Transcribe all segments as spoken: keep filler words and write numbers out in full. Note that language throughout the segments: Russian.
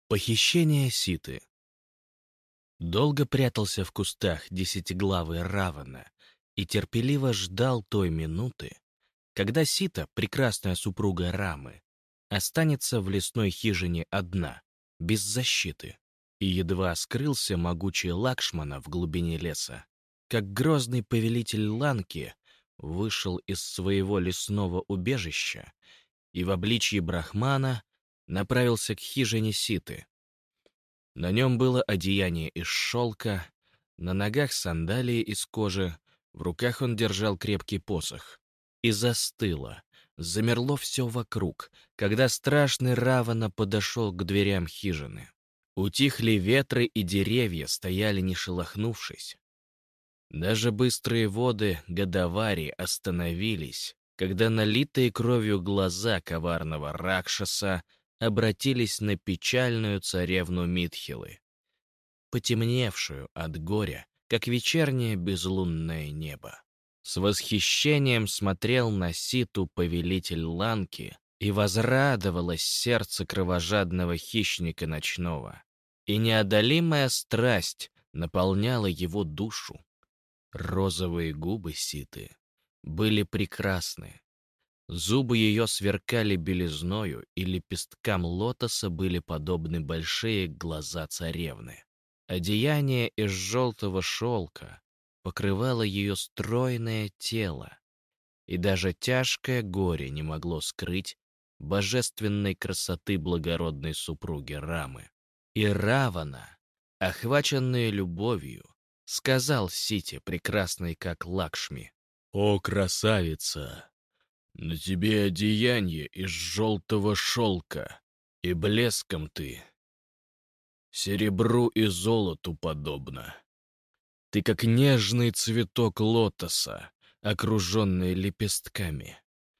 Похищение Ситы. Долго прятался в кустах десятиглавый Равана и терпеливо ждал той минуты, когда Сита, прекрасная супруга Рамы, останется в лесной хижине одна, без защиты. И едва скрылся могучий Лакшмана в глубине леса, как грозный повелитель Ланки вышел из своего лесного убежища и в обличье Брахмана направился к хижине Ситы. На нем было одеяние из шелка, на ногах сандалии из кожи, в руках он держал крепкий посох. И застыло, замерло все вокруг, когда страшный Равана подошел к дверям хижины. Утихли ветры, и деревья стояли не шелохнувшись. Даже быстрые воды Годавари остановились, когда налитые кровью глаза коварного Ракшаса обратились на печальную царевну Митхилы, потемневшую от горя, как вечернее безлунное небо. С восхищением смотрел на Ситу повелитель Ланки, и возрадовалось сердце кровожадного хищника ночного, и неодолимая страсть наполняла его душу. Розовые губы Ситы были прекрасны. Зубы ее сверкали белизною, и лепесткам лотоса были подобны большие глаза царевны. Одеяние из желтого шелка покрывало ее стройное тело, и даже тяжкое горе не могло скрыть божественной красоты благородной супруги Рамы. И Равана, охваченный любовью, сказал Сите, прекрасной как Лакшми: «О, красавица! На тебе одеяние из желтого шелка, и блеском ты серебру и золоту подобно. Ты как нежный цветок лотоса, окруженный лепестками.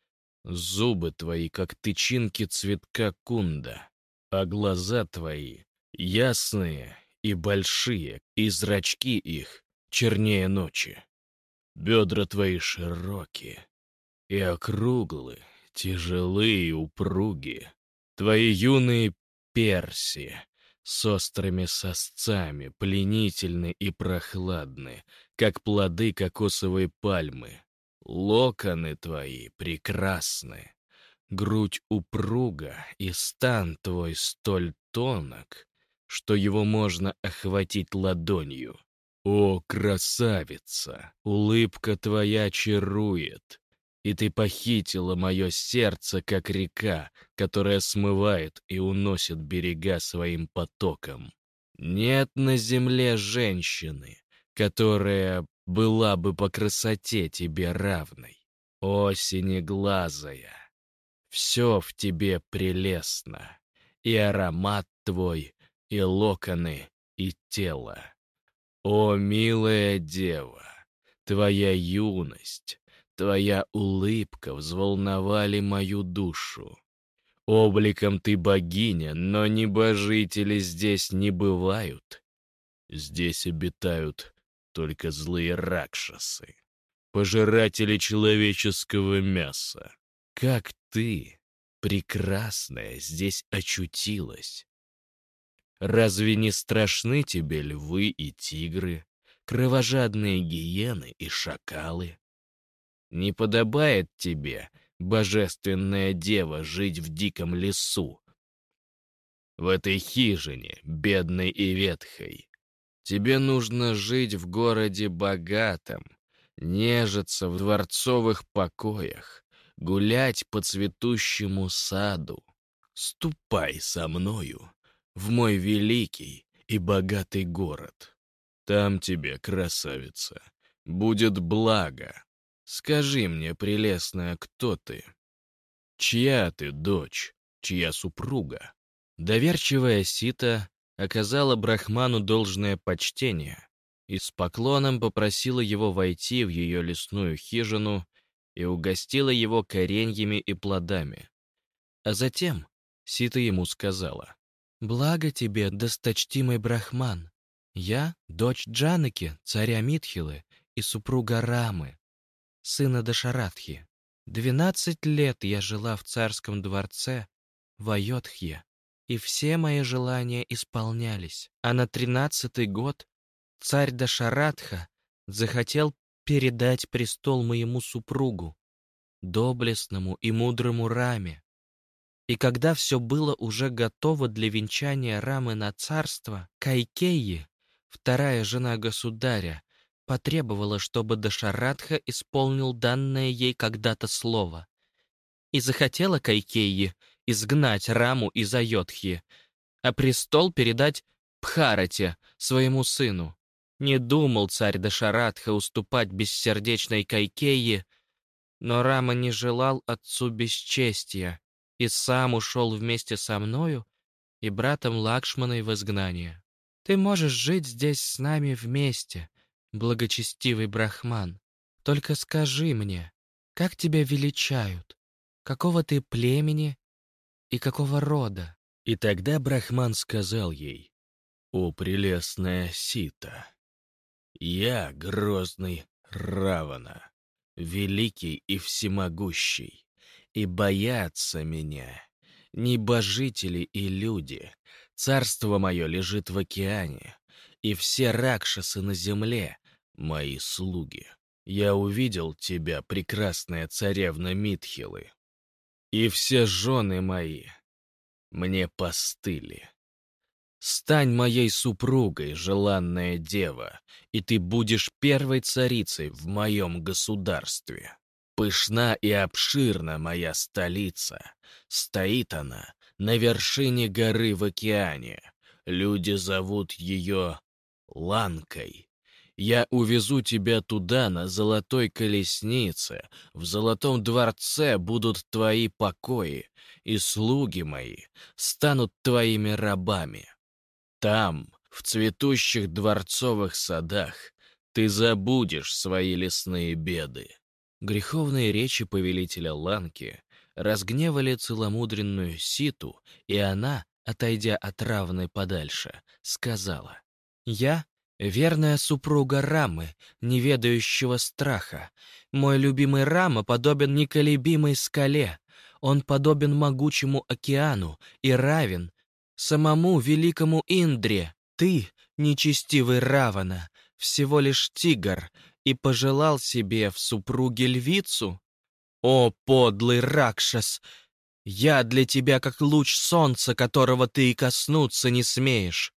Зубы твои, как тычинки цветка кунда, а глаза твои ясные и большие, и зрачки их чернее ночи. Бедра твои широкие и округлые, тяжелые и упругие. Твои юные перси с острыми сосцами, пленительны и прохладны, как плоды кокосовой пальмы. Локоны твои прекрасны, грудь упруга, и стан твой столь тонок, что его можно охватить ладонью. О, красавица! Улыбка твоя чарует, и ты похитила мое сердце, как река, которая смывает и уносит берега своим потоком. Нет на земле женщины, которая была бы по красоте тебе равной. О, синеглазая! Все в тебе прелестно, и аромат твой, и локоны, и тело. О, милая дева, твоя юность, твоя улыбка взволновали мою душу. Обликом ты богиня, но небожители здесь не бывают. Здесь обитают только злые ракшасы, пожиратели человеческого мяса. Как ты, прекрасная, здесь очутилась? Разве не страшны тебе львы и тигры, кровожадные гиены и шакалы? Не подобает тебе, божественная дева, жить в диком лесу, в этой хижине, бедной и ветхой. Тебе нужно жить в городе богатом, нежиться в дворцовых покоях, гулять по цветущему саду. Ступай со мною в мой великий и богатый город. Там тебе, красавица, будет благо. Скажи мне, прелестная, кто ты? Чья ты дочь? Чья супруга?» Доверчивая Сита оказала Брахману должное почтение и с поклоном попросила его войти в ее лесную хижину и угостила его кореньями и плодами. А затем Сита ему сказала: «Благо тебе, досточтимый Брахман! Я — дочь Джанаки, царя Митхилы, и супруга Рамы, сына Дашаратхи. Двенадцать лет я жила в царском дворце в Айодхье. и все мои желания исполнялись. А на тринадцатый год царь Дашаратха захотел передать престол моему супругу, доблестному и мудрому Раме. И когда все было уже готово для венчания Рамы на царство, Кайкейи, вторая жена государя, потребовала, чтобы Дашаратха исполнил данное ей когда-то слово. И захотела Кайкейи изгнать Раму из Айодхи, а престол передать Пхарате, своему сыну. Не думал царь Дашаратха уступать бессердечной Кайкейи, но Рама не желал отцу бесчестия и сам ушел вместе со мною и братом Лакшманой в изгнание. Ты можешь жить здесь с нами вместе, благочестивый брахман. Только скажи мне, как тебя величают, какого ты племени и какого рода?» И тогда брахман сказал ей: «О, прелестная Сита, я грозный Равана, великий и всемогущий, и боятся меня небожители и люди. Царство мое лежит в океане, и все ракшасы на земле — мои слуги. Я увидел тебя, прекрасная царевна Митхилы, и все жены мои мне постыли. Стань моей супругой, желанная дева, и ты будешь первой царицей в моем государстве. Пышна и обширна моя столица. Стоит она на вершине горы в океане. Люди зовут ее Ланкой. Я увезу тебя туда на золотой колеснице. В золотом дворце будут твои покои, и слуги мои станут твоими рабами. Там, в цветущих дворцовых садах, ты забудешь свои лесные беды». Греховные речи повелителя Ланки разгневали целомудренную Ситу, и она, отойдя от Равны подальше, сказала: «Я — верная супруга Рамы, не ведающего страха. Мой любимый Рама подобен неколебимой скале. Он подобен могучему океану и равен самому великому Индре. Ты, нечестивый Равана, всего лишь тигр, и пожелал себе в супруге львицу? О, подлый Ракшас! Я для тебя как луч солнца, которого ты и коснуться не смеешь.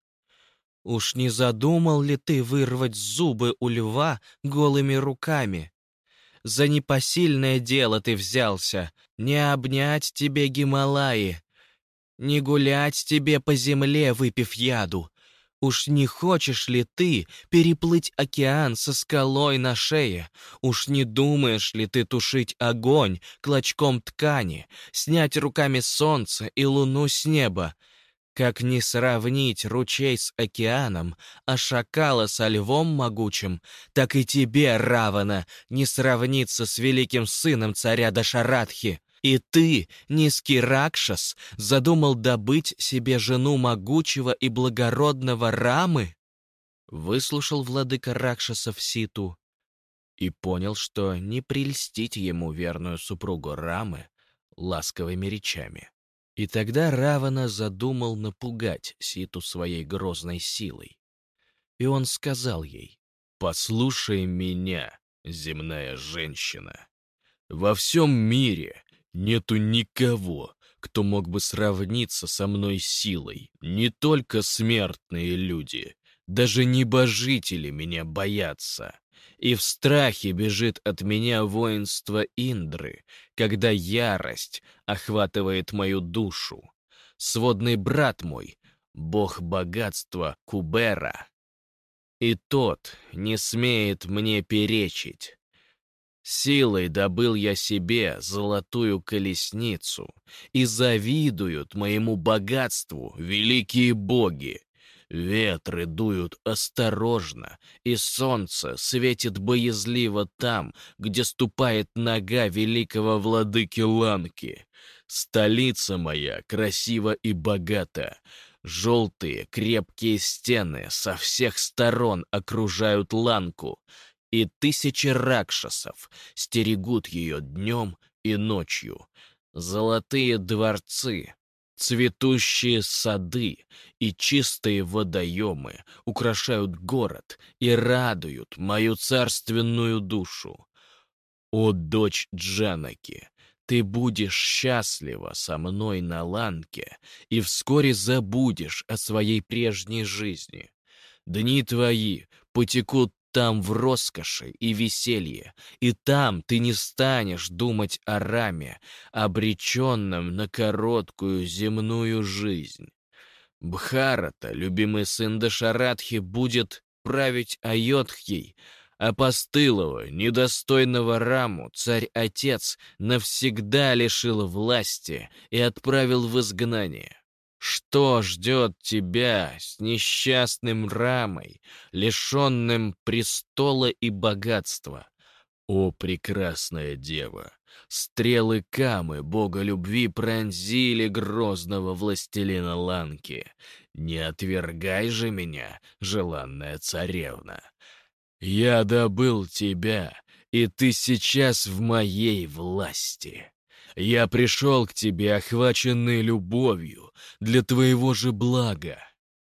Уж не задумал ли ты вырвать зубы у льва голыми руками? За непосильное дело ты взялся, не обнять тебе Гималаи, не гулять тебе по земле, выпив яду. Уж не хочешь ли ты переплыть океан со скалой на шее? Уж не думаешь ли ты тушить огонь клочком ткани, снять руками солнце и луну с неба? Как не сравнить ручей с океаном, а шакала со львом могучим, так и тебе, Равана, не сравниться с великим сыном царя Дашаратхи. И ты, низкий Ракшас, задумал добыть себе жену могучего и благородного Рамы?» Выслушал владыка Ракшасов Ситу и понял, что не прельстить ему верную супругу Рамы ласковыми речами. И тогда Равана задумал напугать Ситу своей грозной силой. И он сказал ей: «Послушай меня, земная женщина. Во всем мире нету никого, кто мог бы сравниться со мной силой. Не только смертные люди, даже небожители меня боятся. И в страхе бежит от меня воинство Индры, когда ярость охватывает мою душу. Сводный брат мой, бог богатства Кубера, и тот не смеет мне перечить. Силой добыл я себе золотую колесницу, и завидуют моему богатству великие боги. Ветры дуют осторожно, и солнце светит боязливо там, где ступает нога великого владыки Ланки. Столица моя красива и богата. Желтые крепкие стены со всех сторон окружают Ланку, и тысячи ракшасов стерегут ее днем и ночью. Золотые дворцы Цветущие сады и чистые водоемы украшают город и радуют мою царственную душу. О, дочь Джанаки, ты будешь счастлива со мной на ланке и вскоре забудешь о своей прежней жизни. Дни твои потекут там в роскоши и веселье, и там ты не станешь думать о раме, обреченном на короткую земную жизнь. Бхарата, любимый сын Дашаратхи, будет править Айодхьей, а постылого, недостойного Раму царь-отец навсегда лишил власти и отправил в изгнание. Что ждет тебя с несчастным Рамой, лишенным престола и богатства? О, прекрасная дева! Стрелы Камы, бога любви, пронзили грозного властелина Ланки. Не отвергай же меня, желанная царевна. Я добыл тебя, и ты сейчас в моей власти. Я пришел к тебе, охваченный любовью, для твоего же блага.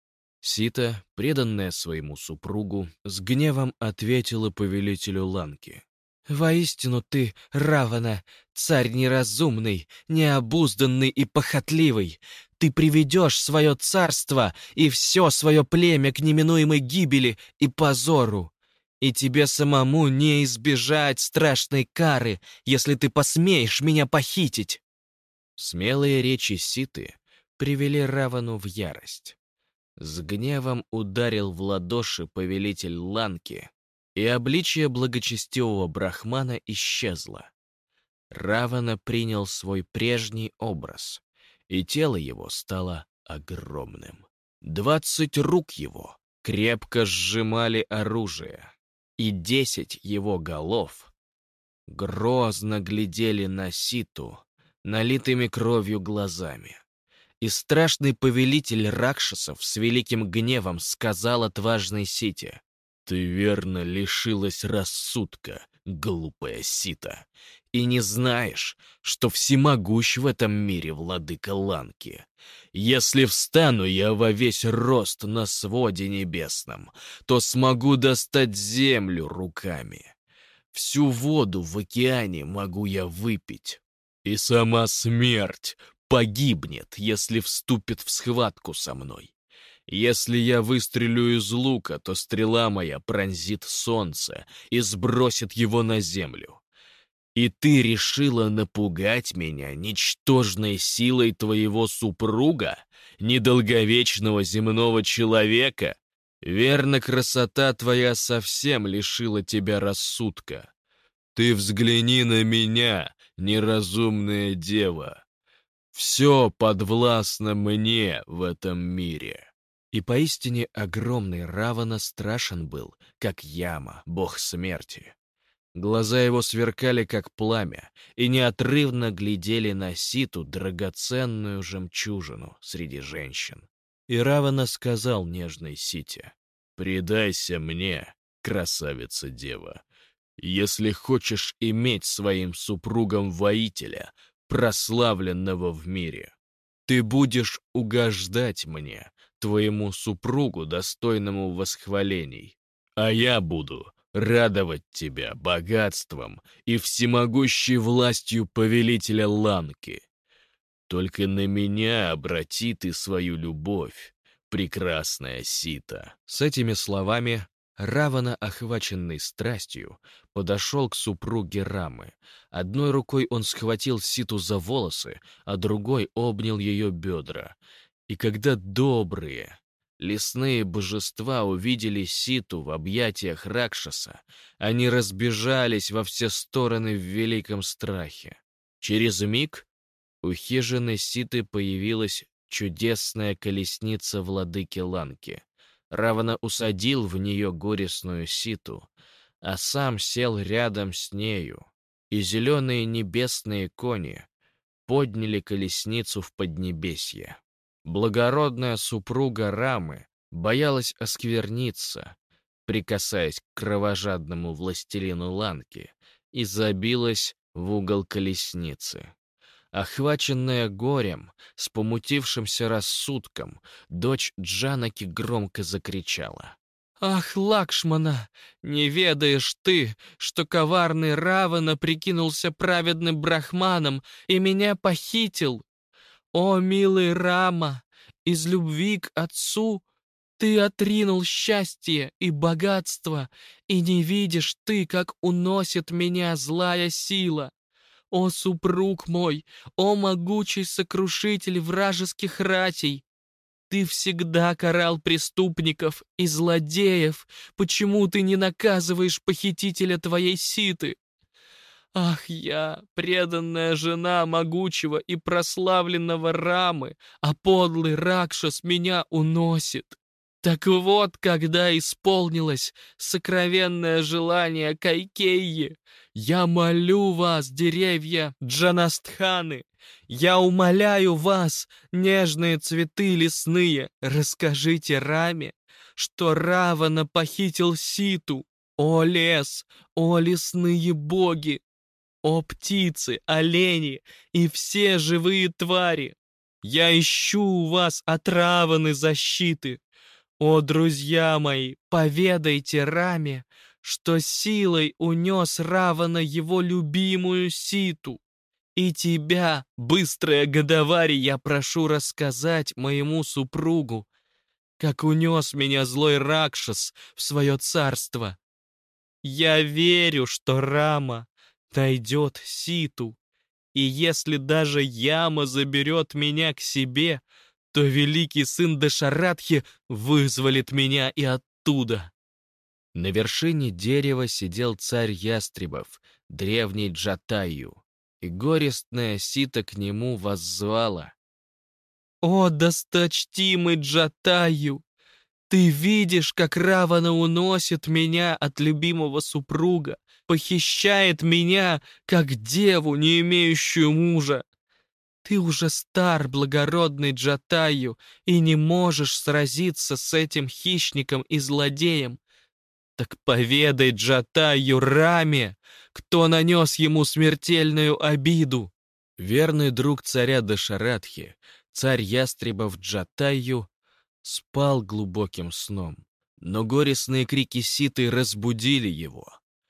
Сита, преданная своему супругу, с гневом ответила повелителю Ланки. «Воистину ты, Равана, царь неразумный, необузданный и похотливый. Ты приведешь свое царство и все свое племя к неминуемой гибели и позору. И тебе самому не избежать страшной кары, если ты посмеешь меня похитить». Смелые речи Ситы привели Равану в ярость. С гневом ударил в ладоши повелитель Ланки, и обличие благочестивого брахмана исчезло. Равана принял свой прежний образ, и тело его стало огромным. Двадцать рук его крепко сжимали оружие, и десять его голов грозно глядели на Ситу налитыми кровью глазами. И страшный повелитель ракшасов с великим гневом сказал отважной Сите: «Ты верно лишилась рассудка, глупая Сита, и не знаешь, что всемогущ в этом мире владыка Ланки. Если встану я во весь рост на своде небесном, то смогу достать землю руками. Всю воду в океане могу я выпить, и сама смерть погибнет, если вступит в схватку со мной. Если я выстрелю из лука, то стрела моя пронзит солнце и сбросит его на землю. И ты решила напугать меня ничтожной силой твоего супруга, недолговечного земного человека? Верно, красота твоя совсем лишила тебя рассудка. Ты взгляни на меня, неразумная дева. Все подвластно мне в этом мире». И поистине огромный Равана страшен был, как Яма, бог смерти. Глаза его сверкали, как пламя, и неотрывно глядели на Ситу, драгоценную жемчужину среди женщин. И Равана сказал нежной Сите: «Предайся мне, красавица-дева, если хочешь иметь своим супругом воителя, прославленного в мире. Ты будешь угождать мне, твоему супругу, достойному восхвалений, а я буду радовать тебя богатством и всемогущей властью повелителя Ланки. Только на меня обрати ты свою любовь, прекрасная Сита». С этими словами Равана, охваченный страстью, подошел к супруге Рамы. Одной рукой он схватил Ситу за волосы, а другой обнял ее бедра. И когда добрые лесные божества увидели Ситу в объятиях Ракшаса, они разбежались во все стороны в великом страхе. Через миг у хижины Ситы появилась чудесная колесница владыки Ланки. Равана усадил в нее горестную Ситу, а сам сел рядом с нею, и зеленые небесные кони подняли колесницу в поднебесье. Благородная супруга Рамы боялась оскверниться, прикасаясь к кровожадному властелину Ланки, и забилась в угол колесницы. Охваченная горем, с помутившимся рассудком, дочь Джанаки громко закричала. «Ах, Лакшмана, не ведаешь ты, что коварный Равана прикинулся праведным брахманом и меня похитил? О, милый Рама, из любви к отцу ты отринул счастье и богатство, и не видишь ты, как уносит меня злая сила. О, супруг мой, о, могучий сокрушитель вражеских ратей! Ты всегда карал преступников и злодеев. Почему ты не наказываешь похитителя твоей ситы? Ах, я, преданная жена могучего и прославленного Рамы, а подлый Ракшас меня уносит. Так вот, когда исполнилось сокровенное желание Кайкейи, я молю вас, деревья Джанастханы, я умоляю вас, нежные цветы лесные, расскажите Раме, что Равана похитил Ситу. О лес, о лесные боги, о птицы, олени и все живые твари, я ищу у вас от Раваны защиты. О, друзья мои, поведайте Раме, что силой унес Равана его любимую Ситу. И тебя, быстрая Годавари, я прошу рассказать моему супругу, как унес меня злой Ракшас в свое царство. Я верю, что Рама найдет Ситу, и если даже Яма заберет меня к себе, то великий сын Дашаратхи вызволит меня и оттуда. На вершине дерева сидел царь ястребов, древний Джатаю, и горестная Сита к нему воззвала. «О, досточтимый Джатаю! Ты видишь, как Равана уносит меня от любимого супруга, похищает меня, как деву, не имеющую мужа. Ты уже стар, благородный Джатаю, и не можешь сразиться с этим хищником и злодеем. Так поведай Джатаю Раме, кто нанес ему смертельную обиду». Верный друг царя Дашаратхи, царь ястребов Джатаю, спал глубоким сном, но горестные крики Ситы разбудили его.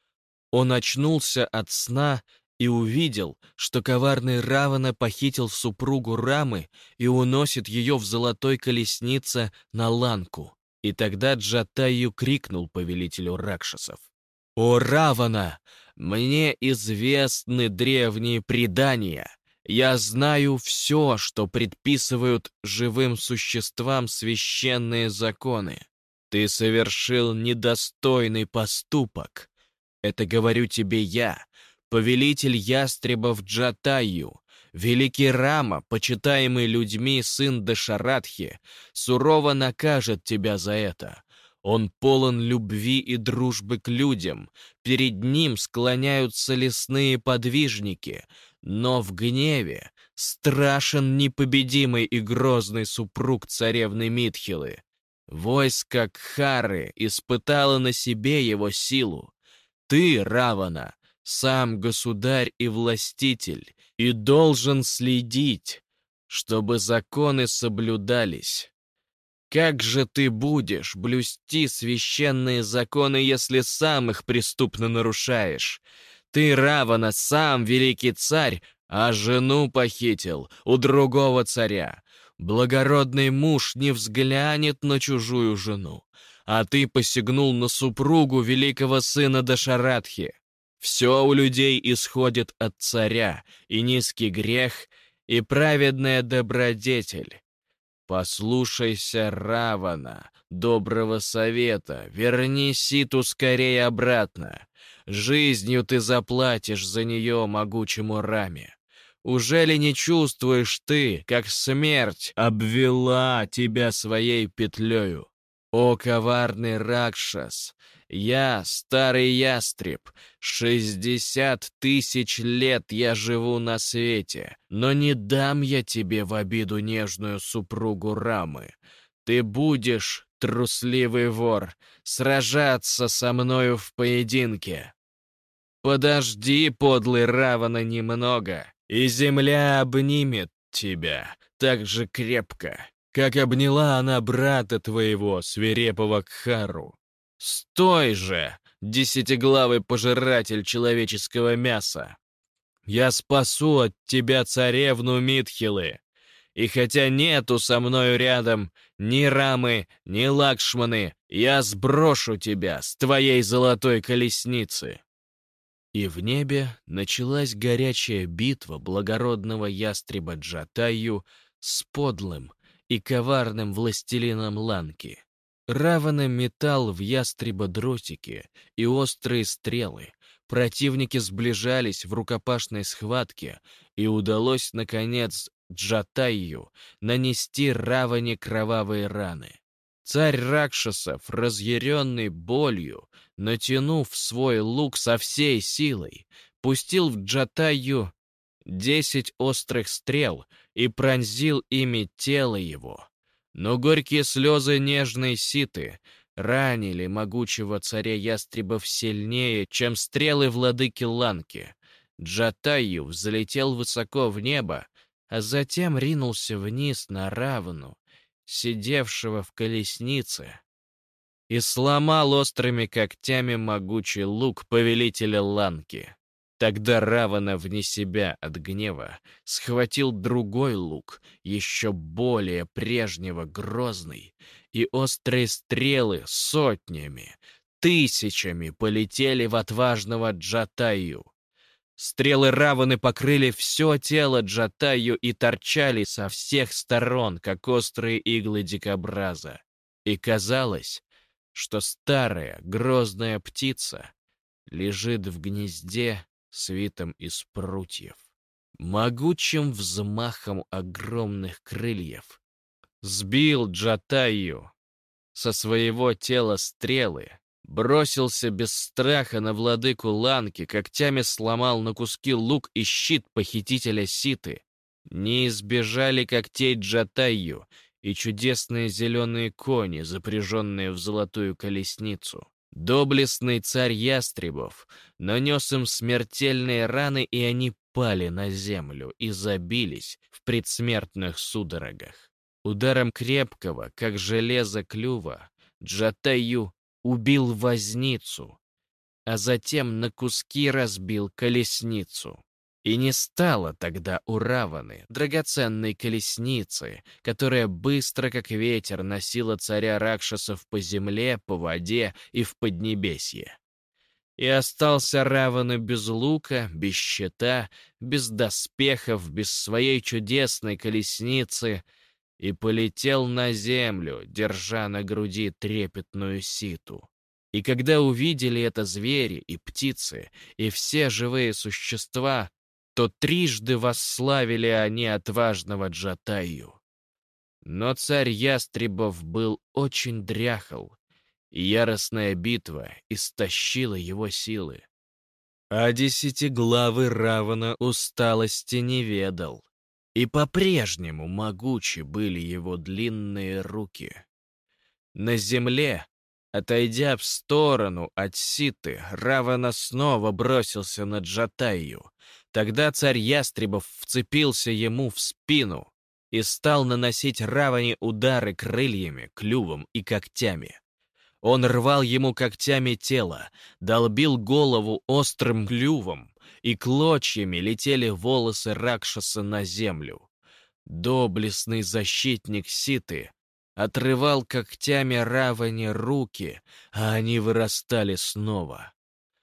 Он очнулся от сна и увидел, что коварный Равана похитил супругу Рамы и уносит ее в золотой колеснице на Ланку. И тогда Джатаю крикнул повелителю Ракшасов: «О, Равана! Мне известны древние предания. Я знаю все, что предписывают живым существам священные законы. Ты совершил недостойный поступок. Это говорю тебе я, повелитель ястребов Джатаю. Великий Рама, почитаемый людьми сын Дашаратхи, сурово накажет тебя за это. Он полон любви и дружбы к людям. Перед ним склоняются лесные подвижники, но в гневе страшен непобедимый и грозный супруг царевны Митхилы. Войско Кхары испытало на себе его силу. Ты, Равана, сам государь и властитель, и должен следить, чтобы законы соблюдались. Как же ты будешь блюсти священные законы, если сам их преступно нарушаешь? Ты, Равана, сам великий царь, а жену похитил у другого царя. Благородный муж не взглянет на чужую жену, а ты посягнул на супругу великого сына Дашаратхи. Все у людей исходит от царя, и низкий грех, и праведная добродетель. Послушайся Равана, доброго совета, верни Ситу скорее обратно. Жизнью ты заплатишь за нее могучему Раме. Ужели не чувствуешь ты, как смерть обвела тебя своей петлею? О, коварный Ракшас! Я, старый ястреб, шестьдесят тысяч лет я живу на свете, но не дам я тебе в обиду нежную супругу Рамы. Ты будешь, трусливый вор, сражаться со мною в поединке. Подожди, подлый Равана, немного, и земля обнимет тебя так же крепко, как обняла она брата твоего, свирепого Кхару. Стой же, десятиглавый пожиратель человеческого мяса! Я спасу от тебя царевну Митхилы, и хотя нету со мною рядом ни Рамы, ни Лакшманы, я сброшу тебя с твоей золотой колесницы». И в небе началась горячая битва благородного ястреба Джатаю с подлым и коварным властелином Ланки. Равана метал в ястреба дротики и острые стрелы. Противники сближались в рукопашной схватке, и удалось, наконец, Джатаю нанести Раване кровавые раны. Царь Ракшасов, разъяренный болью, натянув свой лук со всей силой, пустил в Джатаю десять острых стрел и пронзил ими тело его. Но горькие слезы нежной Ситы ранили могучего царя ястребов сильнее, чем стрелы владыки Ланки. Джатаю взлетел высоко в небо, а затем ринулся вниз на Равану, сидевшего в колеснице, и сломал острыми когтями могучий лук повелителя Ланки. Тогда Равана вне себя от гнева схватил другой лук, еще более прежнего грозный, и острые стрелы сотнями, тысячами полетели в отважного Джатаю. Стрелы Раваны покрыли все тело Джатаю и торчали со всех сторон, как острые иглы дикобраза. И казалось, что старая грозная птица лежит в гнезде, свитом из прутьев. Могучим взмахом огромных крыльев сбил Джатаю со своего тела стрелы, бросился без страха на владыку Ланки, когтями сломал на куски лук и щит похитителя Ситы. Не избежали когтей Джатаю и чудесные зеленые кони, запряженные в золотую колесницу. Доблестный царь ястребов нанес им смертельные раны, и они пали на землю и забились в предсмертных судорогах. Ударом крепкого, как железо клюва, Джатаю убил возницу, а затем на куски разбил колесницу. И не стало тогда у Раваны драгоценной колесницы, которая быстро, как ветер, носила царя Ракшасов по земле, по воде и в поднебесье. И остался Равана без лука, без щита, без доспехов, без своей чудесной колесницы, и полетел на землю, держа на груди трепетную Ситу. И когда увидели это звери и птицы, и все живые существа, то трижды восславили они отважного Джатаю. Но царь ястребов был очень дряхл, и яростная битва истощила его силы. А десятиглавый Равана усталости не ведал, и по-прежнему могучи были его длинные руки. На земле, отойдя в сторону от Ситы, Равана снова бросился на Джатаю. Тогда царь ястребов вцепился ему в спину и стал наносить Раване удары крыльями, клювом и когтями. Он рвал ему когтями тело, долбил голову острым клювом, и клочьями летели волосы Ракшаса на землю. Доблестный защитник Ситы отрывал когтями Раване руки, а они вырастали снова.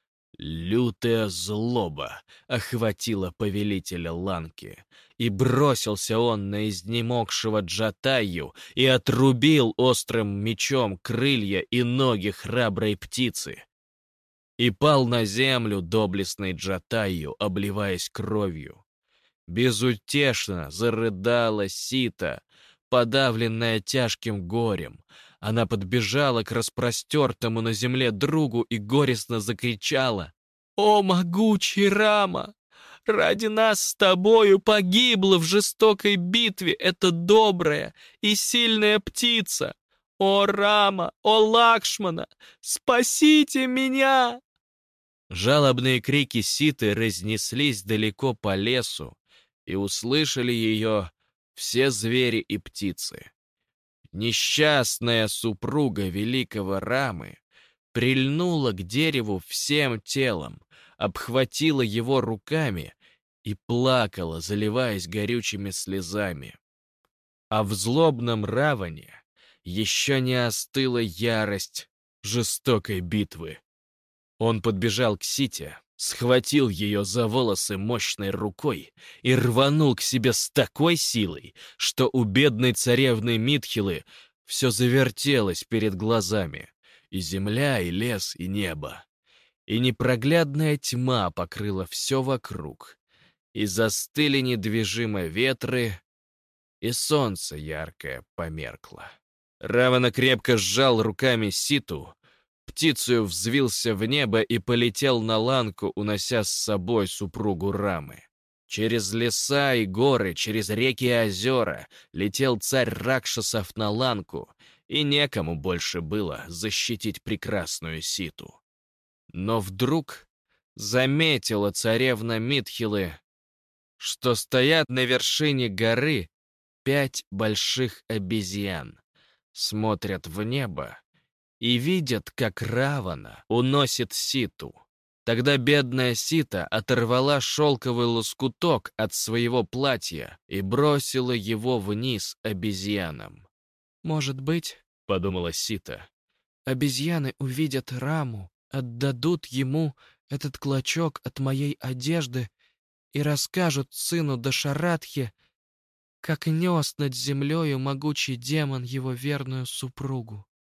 Лютая злоба охватила повелителя Ланки, и бросился он на изнемогшего Джатаю и отрубил острым мечом крылья и ноги храброй птицы. И пал на землю доблестный Джатаю, обливаясь кровью. Безутешно зарыдала Сита, подавленная тяжким горем. Она подбежала к распростертому на земле другу и горестно закричала: «О, могучий Рама! Ради нас с тобою погибла в жестокой битве эта добрая и сильная птица! О, Рама! О, Лакшмана! Спасите меня!» Жалобные крики Ситы разнеслись далеко по лесу, и услышали ее все звери и птицы. Несчастная супруга великого Рамы прильнула к дереву всем телом, обхватила его руками и плакала, заливаясь горючими слезами. А в злобном Раване еще не остыла ярость жестокой битвы. Он подбежал к Сите, схватил ее за волосы мощной рукой и рванул к себе с такой силой, что у бедной царевны Митхилы все завертелось перед глазами, и земля, и лес, и небо. И непроглядная тьма покрыла все вокруг, и застыли недвижимо ветры, и солнце яркое померкло. Равана крепко сжал руками Ситу, птицею взвился в небо и полетел на ланку, унося с собой супругу Рамы. Через леса и горы, через реки и озера летел царь Ракшасов на ланку, и некому больше было защитить прекрасную Ситу. Но вдруг заметила царевна Митхилы, что стоят на вершине горы пять больших обезьян, смотрят в небо и видят, как Равана уносит Ситу. Тогда бедная Сита оторвала шелковый лоскуток от своего платья и бросила его вниз обезьянам. «Может быть, — подумала Сита, — обезьяны увидят Раму, отдадут ему этот клочок от моей одежды и расскажут сыну Дашаратхе, как нес над землею могучий демон его верную супругу».